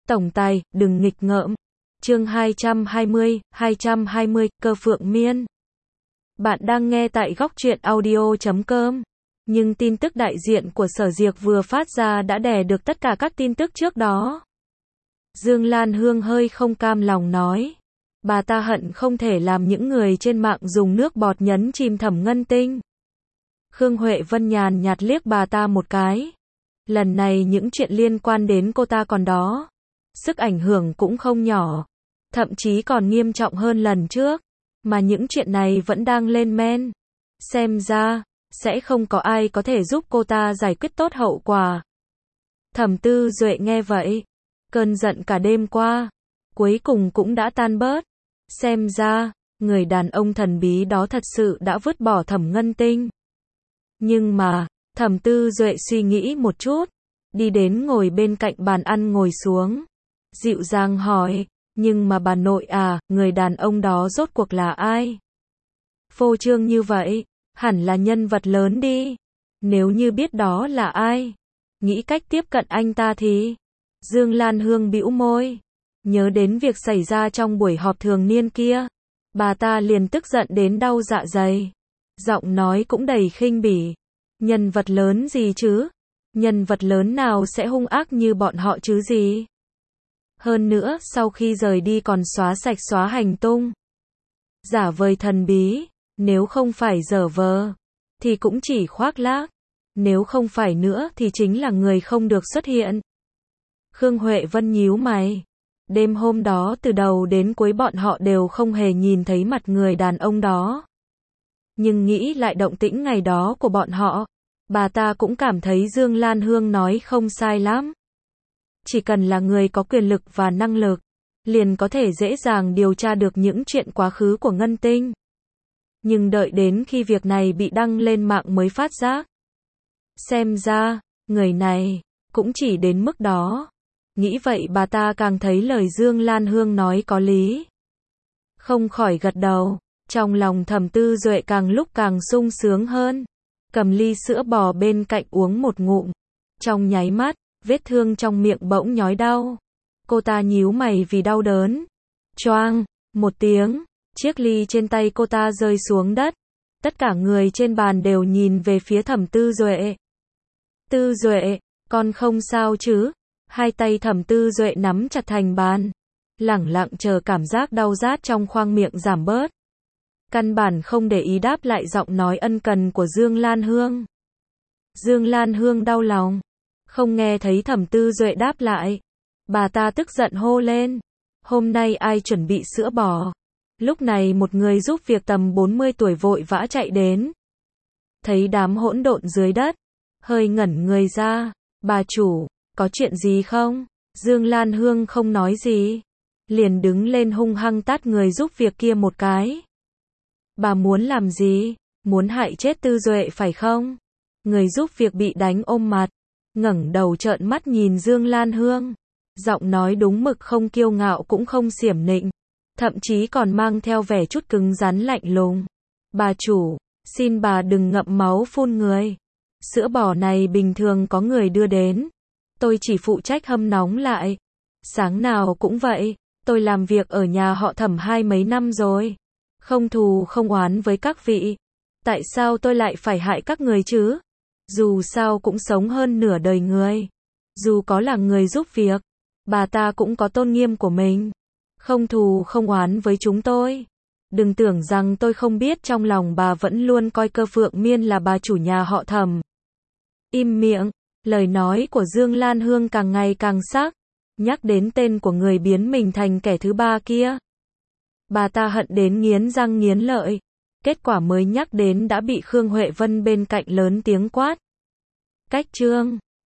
Tổng tài, đừng nghịch ngợm. Chương 220, Cơ Phượng Miên. Bạn đang nghe tại góc truyện audio.com. Nhưng tin tức đại diện của Sở Diệc vừa phát ra đã đè được tất cả các tin tức trước đó. Dương Lan Hương hơi không cam lòng nói. Bà ta hận không thể làm những người trên mạng dùng nước bọt nhấn chìm Thẩm Ngân Tinh. Khương Huệ Vân nhàn nhạt liếc bà ta một cái. Lần này những chuyện liên quan đến cô ta còn đó. Sức ảnh hưởng cũng không nhỏ. Thậm chí còn nghiêm trọng hơn lần trước. Mà những chuyện này vẫn đang lên men. Xem ra, sẽ không có ai có thể giúp cô ta giải quyết tốt hậu quả. Thẩm Tư Duệ nghe vậy. Cơn giận cả đêm qua. Cuối cùng cũng đã tan bớt. Xem ra, người đàn ông thần bí đó thật sự đã vứt bỏ Thẩm Ngân Tinh. Nhưng mà, Thẩm Tư Duệ suy nghĩ một chút. Đi đến ngồi bên cạnh bàn ăn ngồi xuống. Dịu dàng hỏi, nhưng mà bà nội à, người đàn ông đó rốt cuộc là ai? Phô trương như vậy, hẳn là nhân vật lớn đi. Nếu như biết đó là ai, nghĩ cách tiếp cận anh ta thì... Dương Lan Hương bĩu môi. Nhớ đến việc xảy ra trong buổi họp thường niên kia. Bà ta liền tức giận đến đau dạ dày. Giọng nói cũng đầy khinh bỉ. Nhân vật lớn gì chứ? Nhân vật lớn nào sẽ hung ác như bọn họ chứ gì? Hơn nữa, sau khi rời đi còn xóa hành tung. Giả vời thần bí, nếu không phải giở vờ, thì cũng chỉ khoác lác. Nếu không phải nữa thì chính là người không được xuất hiện. Khương Huệ Vân nhíu mày. Đêm hôm đó từ đầu đến cuối bọn họ đều không hề nhìn thấy mặt người đàn ông đó. Nhưng nghĩ lại động tĩnh ngày đó của bọn họ, bà ta cũng cảm thấy Dương Lan Hương nói không sai lắm. Chỉ cần là người có quyền lực và năng lực, liền có thể dễ dàng điều tra được những chuyện quá khứ của Ngân Tinh. Nhưng đợi đến khi việc này bị đăng lên mạng mới phát giác. Xem ra, người này, cũng chỉ đến mức đó. Nghĩ vậy bà ta càng thấy lời Dương Lan Hương nói có lý. Không khỏi gật đầu, trong lòng Thẩm Tư Duệ càng lúc càng sung sướng hơn. Cầm ly sữa bò bên cạnh uống một ngụm. Trong nháy mắt, vết thương trong miệng bỗng nhói đau. Cô ta nhíu mày vì đau đớn. Choang, một tiếng, chiếc ly trên tay cô ta rơi xuống đất. Tất cả người trên bàn đều nhìn về phía Thẩm Tư Duệ. Tư Duệ, con không sao chứ? Hai tay Thẩm Tư Duệ nắm chặt thành bàn. Lẳng lặng chờ cảm giác đau rát trong khoang miệng giảm bớt. Căn bản không để ý đáp lại giọng nói ân cần của Dương Lan Hương. Dương Lan Hương đau lòng. Không nghe thấy Thẩm Tư Duệ đáp lại. Bà ta tức giận hô lên. Hôm nay ai chuẩn bị sữa bò? Lúc này một người giúp việc tầm 40 tuổi vội vã chạy đến. Thấy đám hỗn độn dưới đất. Hơi ngẩn người ra. Bà chủ, có chuyện gì không? Dương Lan Hương không nói gì. Liền đứng lên hung hăng tát người giúp việc kia một cái. Bà muốn làm gì? Muốn hại chết Tư Duệ phải không? Người giúp việc bị đánh ôm mặt. Ngẩng đầu trợn mắt nhìn Dương Lan Hương. Giọng nói đúng mực không kiêu ngạo cũng không xiểm nịnh. Thậm chí còn mang theo vẻ chút cứng rắn lạnh lùng. Bà chủ, xin bà đừng ngậm máu phun người. Sữa bò này bình thường có người đưa đến. Tôi chỉ phụ trách hâm nóng lại. Sáng nào cũng vậy. Tôi làm việc ở nhà họ Thẩm 20 mấy năm rồi. Không thù không oán với các vị. Tại sao tôi lại phải hại các người chứ? Dù sao cũng sống hơn nửa đời người. Dù có là người giúp việc, bà ta cũng có tôn nghiêm của mình. Không thù không oán với chúng tôi. Đừng tưởng rằng tôi không biết trong lòng bà vẫn luôn coi Cơ Phượng Miên là bà chủ nhà họ Thẩm. Im miệng, lời nói của Dương Lan Hương càng ngày càng sắc. Nhắc đến tên của người biến mình thành kẻ thứ ba kia. Bà ta hận đến nghiến răng nghiến lợi. Kết quả mới nhắc đến đã bị Khương Huệ Vân bên cạnh lớn tiếng quát. Cách chương